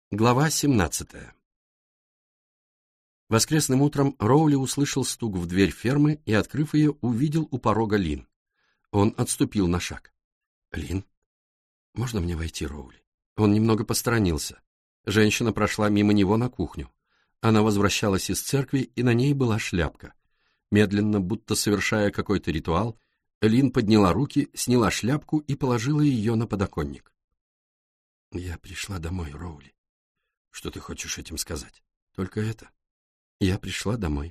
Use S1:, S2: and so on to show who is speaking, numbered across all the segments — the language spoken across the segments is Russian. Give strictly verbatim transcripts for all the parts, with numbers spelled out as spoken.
S1: Глава семнадцатая. Воскресным утром Роули услышал стук в дверь фермы и, открыв ее, увидел у порога Лин. Он отступил на шаг. «Лин, можно мне войти, Роули?» Он немного посторонился. Женщина прошла мимо него на кухню. Она возвращалась из церкви, и на ней была шляпка. Медленно, будто совершая какой-то ритуал, Лин подняла руки, сняла шляпку и положила ее на подоконник. «Я пришла домой, Роули». «Что ты хочешь этим сказать?» «Только это. Я пришла домой.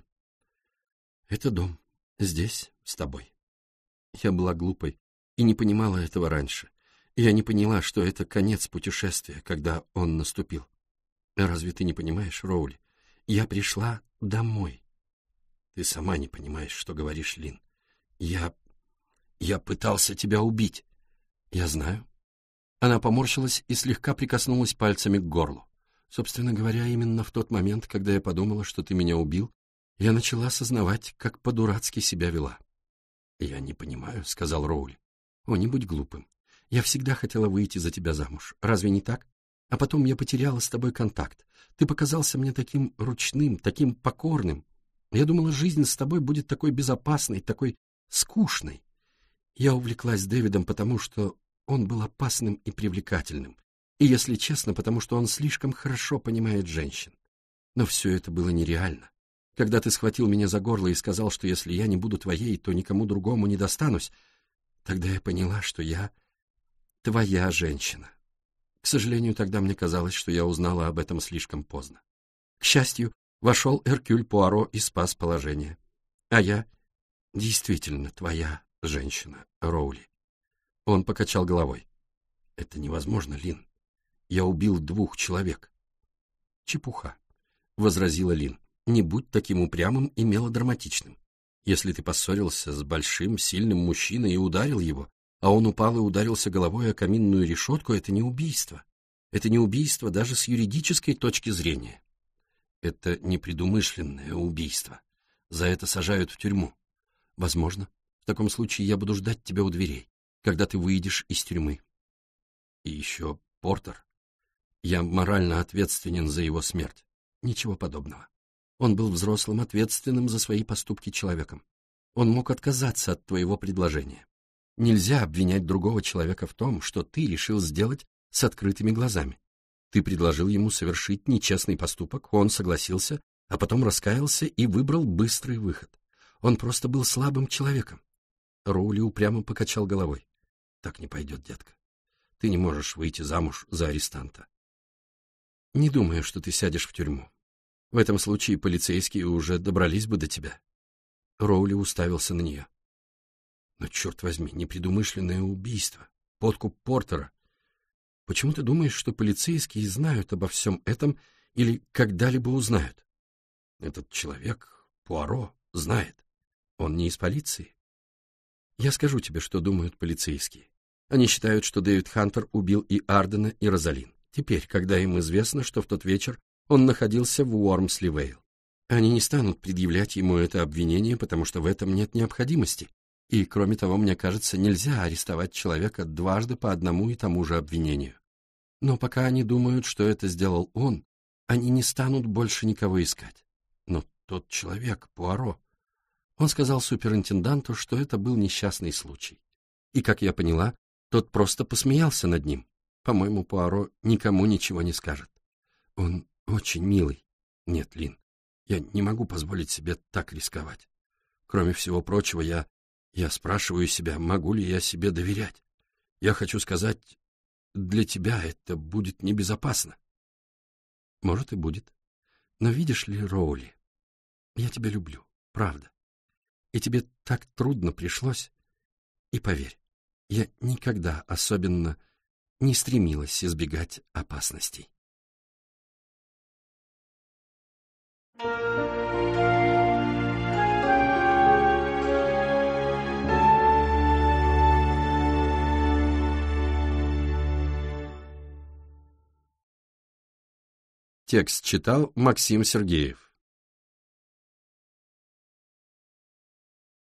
S1: Это дом. Здесь, с тобой». Я была глупой и не понимала этого раньше. Я не поняла, что это конец путешествия, когда он наступил. Разве ты не понимаешь, Роули? Я пришла домой. Ты сама не понимаешь, что говоришь, Лин. Я... я пытался тебя убить. Я знаю. Она поморщилась и слегка прикоснулась пальцами к горлу. Собственно говоря, именно в тот момент, когда я подумала, что ты меня убил, я начала осознавать, как по-дурацки себя вела. «Я не понимаю», — сказал Роули. «О, не будь глупым. Я всегда хотела выйти за тебя замуж. Разве не так? А потом я потеряла с тобой контакт. Ты показался мне таким ручным, таким покорным. Я думала, жизнь с тобой будет такой безопасной, такой скучной. Я увлеклась Дэвидом, потому что он был опасным и привлекательным. И, если честно, потому что он слишком хорошо понимает женщин. Но все это было нереально. Когда ты схватил меня за горло и сказал, что если я не буду твоей, то никому другому не достанусь, тогда я поняла, что я твоя женщина. К сожалению, тогда мне казалось, что я узнала об этом слишком поздно. К счастью, вошел Эркюль Пуаро и спас положение. А я действительно твоя женщина, Роули». Он покачал головой. «Это невозможно, Лин. Я убил двух человек». «Чепуха», — возразила Лин. «Не будь таким упрямым и мелодраматичным. Если ты поссорился с большим, сильным мужчиной и ударил его, а он упал и ударился головой о каминную решетку, это не убийство. Это не убийство даже с юридической точки зрения. Это непредумышленное убийство. За это сажают в тюрьму. Возможно, в таком случае я буду ждать тебя у дверей, когда ты выйдешь из тюрьмы. И еще Портер. Я морально ответственен за его смерть. Ничего подобного. Он был взрослым, ответственным за свои поступки человеком. Он мог отказаться от твоего предложения. Нельзя обвинять другого человека в том, что ты решил сделать с открытыми глазами. Ты предложил ему совершить нечестный поступок, он согласился, а потом раскаялся и выбрал быстрый выход. Он просто был слабым человеком. Роули упрямо покачал головой. Так не пойдет, детка. Ты не можешь выйти замуж за арестанта. Не думаю, что ты сядешь в тюрьму. В этом случае полицейские уже добрались бы до тебя. Роули уставился на нее. Но, черт возьми, непредумышленное убийство, подкуп Портера. Почему ты думаешь, что полицейские знают обо всем этом или когда-либо узнают? Этот человек, Пуаро, знает. Он не из полиции. Я скажу тебе, что думают полицейские. Они считают, что Дэвид Хантер убил и Ардена, и Розалин. Теперь, когда им известно, что в тот вечер он находился в Уормсли-Вейл. Они не станут предъявлять ему это обвинение, потому что в этом нет необходимости. И, кроме того, мне кажется, нельзя арестовать человека дважды по одному и тому же обвинению. Но пока они думают, что это сделал он, они не станут больше никого искать. Но тот человек, Пуаро, он сказал суперинтенданту, что это был несчастный случай. И, как я поняла, тот просто посмеялся над ним. По-моему, Пуаро никому ничего не скажет. Он очень милый. Нет, Лин, я не могу позволить себе так рисковать. Кроме всего прочего, я... я спрашиваю себя, могу ли я себе доверять. Я хочу сказать, для тебя это будет небезопасно. Может, и будет. Но видишь ли, Роули, я тебя люблю, правда. И тебе так трудно пришлось. И поверь, я никогда особенно не стремилась избегать опасностей. Текст читал Максим Сергеев.